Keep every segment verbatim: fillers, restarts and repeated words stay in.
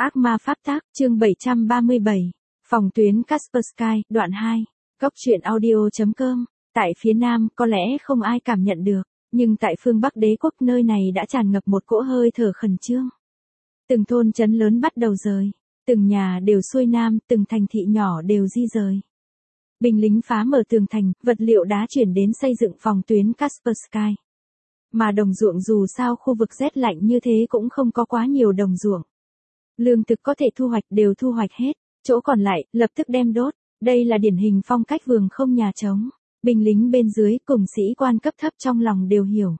Ác ma pháp tác, chương bảy trăm ba mươi bảy. Phòng tuyến Kaspersky, đoạn hai. Góc truyện audio.com. Tại phía Nam, có lẽ không ai cảm nhận được, nhưng tại phương Bắc đế quốc nơi này đã tràn ngập một cỗ hơi thở khẩn trương. Từng thôn trấn lớn bắt đầu rời, từng nhà đều xuôi nam, từng thành thị nhỏ đều di rời. Binh lính phá mở tường thành, vật liệu đá chuyển đến xây dựng phòng tuyến Kaspersky. Mà đồng ruộng dù sao khu vực rét lạnh như thế cũng không có quá nhiều đồng ruộng. Lương thực có thể thu hoạch đều thu hoạch hết, chỗ còn lại, lập tức đem đốt. Đây là điển hình phong cách vườn không nhà trống. Binh lính bên dưới cùng sĩ quan cấp thấp trong lòng đều hiểu.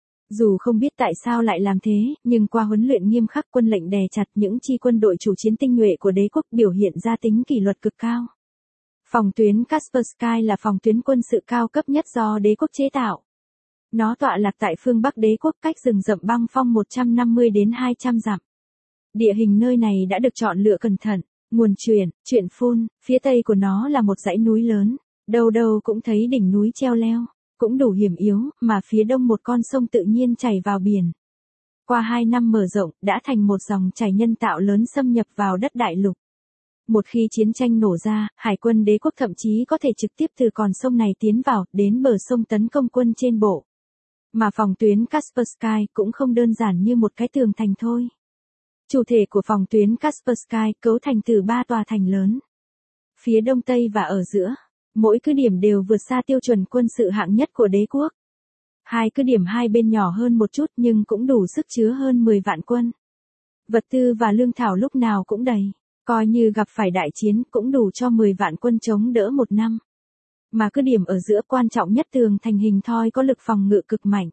Dù không biết tại sao lại làm thế, nhưng qua huấn luyện nghiêm khắc quân lệnh đè chặt những chi quân đội chủ chiến tinh nhuệ của đế quốc biểu hiện ra tính kỷ luật cực cao. Phòng tuyến Kaspersky là phòng tuyến quân sự cao cấp nhất do đế quốc chế tạo. Nó tọa lạc tại phương Bắc đế quốc cách rừng rậm băng phong một trăm năm mươi đến hai trăm dặm. Địa hình nơi này đã được chọn lựa cẩn thận, nguồn truyền, chuyện phun, phía tây của nó là một dãy núi lớn, đâu đâu cũng thấy đỉnh núi treo leo, cũng đủ hiểm yếu, mà phía đông một con sông tự nhiên chảy vào biển. Qua hai năm mở rộng, đã thành một dòng chảy nhân tạo lớn xâm nhập vào đất đại lục. Một khi chiến tranh nổ ra, hải quân đế quốc thậm chí có thể trực tiếp từ con sông này tiến vào, đến bờ sông tấn công quân trên bộ. Mà phòng tuyến Kaspersky cũng không đơn giản như một cái tường thành thôi. Chủ thể của phòng tuyến Kaspersky cấu thành từ ba tòa thành lớn. Phía đông tây và ở giữa, mỗi cứ điểm đều vượt xa tiêu chuẩn quân sự hạng nhất của đế quốc. Hai cứ điểm hai bên nhỏ hơn một chút nhưng cũng đủ sức chứa hơn mười vạn quân. Vật tư và lương thảo lúc nào cũng đầy, coi như gặp phải đại chiến cũng đủ cho mười vạn quân chống đỡ một năm. Mà cứ điểm ở giữa quan trọng nhất tường thành hình thoi có lực phòng ngự cực mạnh.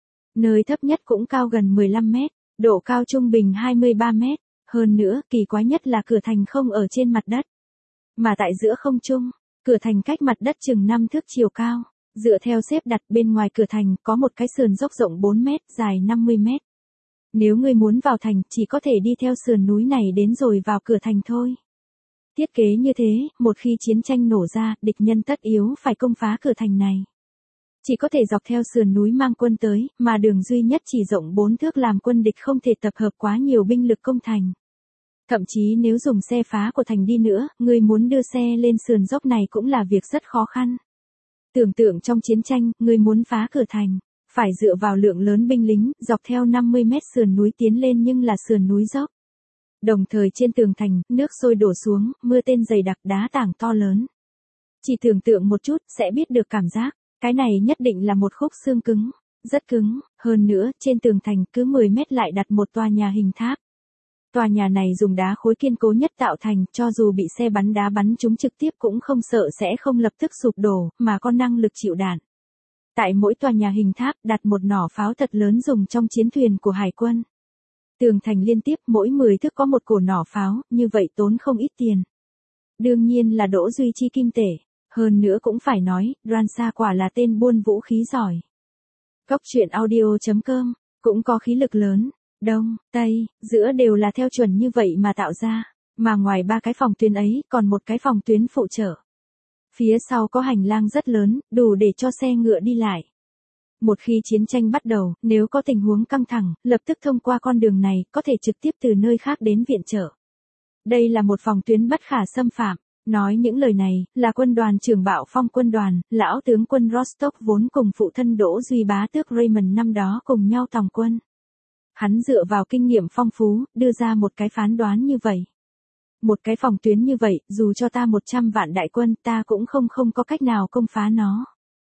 Nơi thấp nhất cũng cao gần mười lăm mét, độ cao trung bình hai mươi ba mét, hơn nữa kỳ quái nhất là cửa thành không ở trên mặt đất, mà tại giữa không trung, cửa thành cách mặt đất chừng năm thước chiều cao, dựa theo xếp đặt bên ngoài cửa thành có một cái sườn dốc rộng bốn mét, dài năm mươi mét. Nếu ngươi muốn vào thành chỉ có thể đi theo sườn núi này đến rồi vào cửa thành thôi. Thiết kế như thế, một khi chiến tranh nổ ra, địch nhân tất yếu phải công phá cửa thành này. Chỉ có thể dọc theo sườn núi mang quân tới, mà đường duy nhất chỉ rộng bốn thước làm quân địch không thể tập hợp quá nhiều binh lực công thành. Thậm chí nếu dùng xe phá của thành đi nữa, người muốn đưa xe lên sườn dốc này cũng là việc rất khó khăn. Tưởng tượng trong chiến tranh, người muốn phá cửa thành, phải dựa vào lượng lớn binh lính, dọc theo năm mươi mét sườn núi tiến lên nhưng là sườn núi dốc. Đồng thời trên tường thành, nước sôi đổ xuống, mưa tên dày đặc đá tảng to lớn. Chỉ tưởng tượng một chút, sẽ biết được cảm giác. Cái này nhất định là một khúc xương cứng, rất cứng, hơn nữa, trên tường thành cứ mười mét lại đặt một tòa nhà hình tháp. Tòa nhà này dùng đá khối kiên cố nhất tạo thành, cho dù bị xe bắn đá bắn trúng trực tiếp cũng không sợ sẽ không lập tức sụp đổ, mà có năng lực chịu đạn. Tại mỗi tòa nhà hình tháp đặt một nỏ pháo thật lớn dùng trong chiến thuyền của hải quân. Tường thành liên tiếp mỗi mười thước có một cổ nỏ pháo, như vậy tốn không ít tiền. Đương nhiên là Đỗ Duy chi kim tể. Hơn nữa cũng phải nói, Ransa quả là tên buôn vũ khí giỏi. Góc truyện audio.com, cũng có khí lực lớn, đông, tây, giữa đều là theo chuẩn như vậy mà tạo ra, mà ngoài ba cái phòng tuyến ấy còn một cái phòng tuyến phụ trợ. Phía sau có hành lang rất lớn, đủ để cho xe ngựa đi lại. Một khi chiến tranh bắt đầu, nếu có tình huống căng thẳng, lập tức thông qua con đường này, có thể trực tiếp từ nơi khác đến viện trợ. Đây là một phòng tuyến bất khả xâm phạm. Nói những lời này, là quân đoàn trưởng Bạo Phong quân đoàn, lão tướng quân Rostov vốn cùng phụ thân Đỗ Duy bá tước Raymond năm đó cùng nhau tòng quân. Hắn dựa vào kinh nghiệm phong phú, đưa ra một cái phán đoán như vậy. Một cái phòng tuyến như vậy, dù cho ta một trăm vạn đại quân, ta cũng không không có cách nào công phá nó.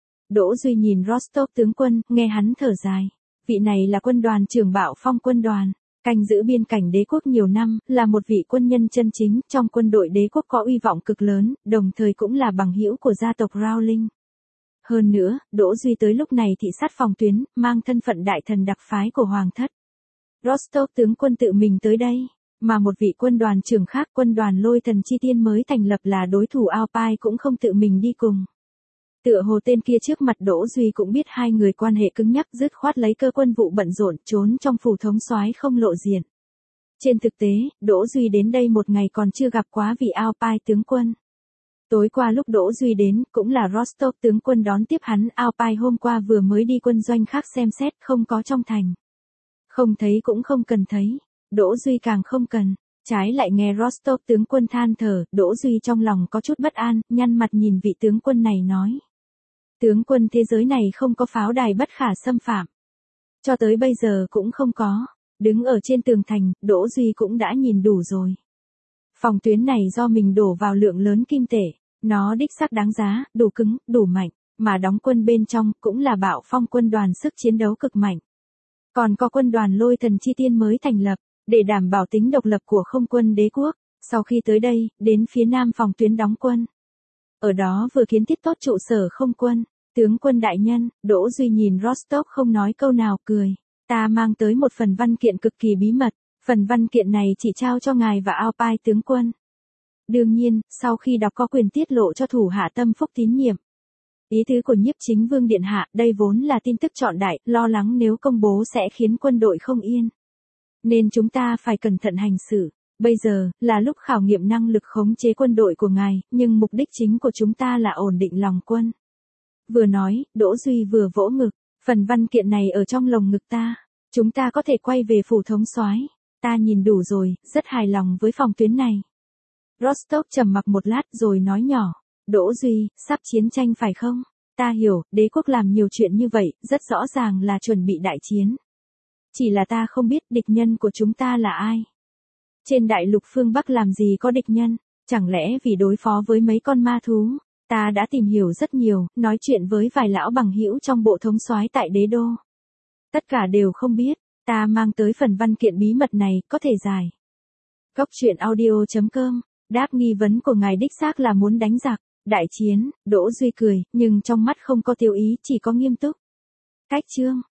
Đỗ Duy nhìn Rostov tướng quân, nghe hắn thở dài. Vị này là quân đoàn trưởng Bạo Phong quân đoàn. Canh giữ biên cảnh đế quốc nhiều năm, là một vị quân nhân chân chính, trong quân đội đế quốc có uy vọng cực lớn, đồng thời cũng là bằng hữu của gia tộc Rowling. Hơn nữa, Đỗ Duy tới lúc này thị sát phòng tuyến, mang thân phận đại thần đặc phái của Hoàng thất. Rostov tướng quân tự mình tới đây, mà một vị quân đoàn trưởng khác quân đoàn Lôi Thần Chi Tiên mới thành lập là đối thủ Alpine cũng không tự mình đi cùng. Tựa hồ tên kia trước mặt Đỗ Duy cũng biết hai người quan hệ cứng nhắc dứt khoát lấy cơ quân vụ bận rộn trốn trong phủ thống soái không lộ diện. Trên thực tế, Đỗ Duy đến đây một ngày còn chưa gặp quá vị Alpine tướng quân. Tối qua lúc Đỗ Duy đến, cũng là Rostov tướng quân đón tiếp hắn. Alpine hôm qua vừa mới đi quân doanh khác xem xét, không có trong thành. Không thấy cũng không cần thấy, Đỗ Duy càng không cần. Trái lại nghe Rostov tướng quân than thở, Đỗ Duy trong lòng có chút bất an, nhăn mặt nhìn vị tướng quân này nói. Tướng quân, thế giới này không có pháo đài bất khả xâm phạm. Cho tới bây giờ cũng không có. Đứng ở trên tường thành, Đỗ Duy cũng đã nhìn đủ rồi. Phòng tuyến này do mình đổ vào lượng lớn kim tệ. Nó đích xác đáng giá, đủ cứng, đủ mạnh. Mà đóng quân bên trong cũng là Bạo Phong quân đoàn sức chiến đấu cực mạnh. Còn có quân đoàn Lôi Thần Chi Tiên mới thành lập, để đảm bảo tính độc lập của không quân đế quốc. Sau khi tới đây, đến phía nam phòng tuyến đóng quân. Ở đó vừa kiến thiết tốt trụ sở không quân. Tướng quân đại nhân, Đỗ Duy nhìn Rostov không nói câu nào, cười. Ta mang tới một phần văn kiện cực kỳ bí mật. Phần văn kiện này chỉ trao cho ngài và Alpine tướng quân. Đương nhiên, sau khi đọc có quyền tiết lộ cho thủ hạ tâm phúc tín nhiệm. Ý tứ của nhiếp chính vương điện hạ, đây vốn là tin tức trọng đại, lo lắng nếu công bố sẽ khiến quân đội không yên. Nên chúng ta phải cẩn thận hành xử. Bây giờ, là lúc khảo nghiệm năng lực khống chế quân đội của ngài, nhưng mục đích chính của chúng ta là ổn định lòng quân. Vừa nói, Đỗ Duy vừa vỗ ngực, phần văn kiện này ở trong lồng ngực ta. Chúng ta có thể quay về phủ thống soái. Ta nhìn đủ rồi, rất hài lòng với phòng tuyến này. Rostov trầm mặc một lát rồi nói nhỏ. Đỗ Duy, sắp chiến tranh phải không? Ta hiểu, đế quốc làm nhiều chuyện như vậy, rất rõ ràng là chuẩn bị đại chiến. Chỉ là ta không biết địch nhân của chúng ta là ai. Trên đại lục phương Bắc làm gì có địch nhân, chẳng lẽ vì đối phó với mấy con ma thú? Ta đã tìm hiểu rất nhiều, nói chuyện với vài lão bằng hữu trong bộ thống soái tại đế đô. Tất cả đều không biết, ta mang tới phần văn kiện bí mật này, có thể giải. Góc truyện audio chấm com, đáp nghi vấn của ngài đích xác là muốn đánh giặc, đại chiến. Đỗ Duy cười, nhưng trong mắt không có tiêu ý, chỉ có nghiêm túc. Cách chương.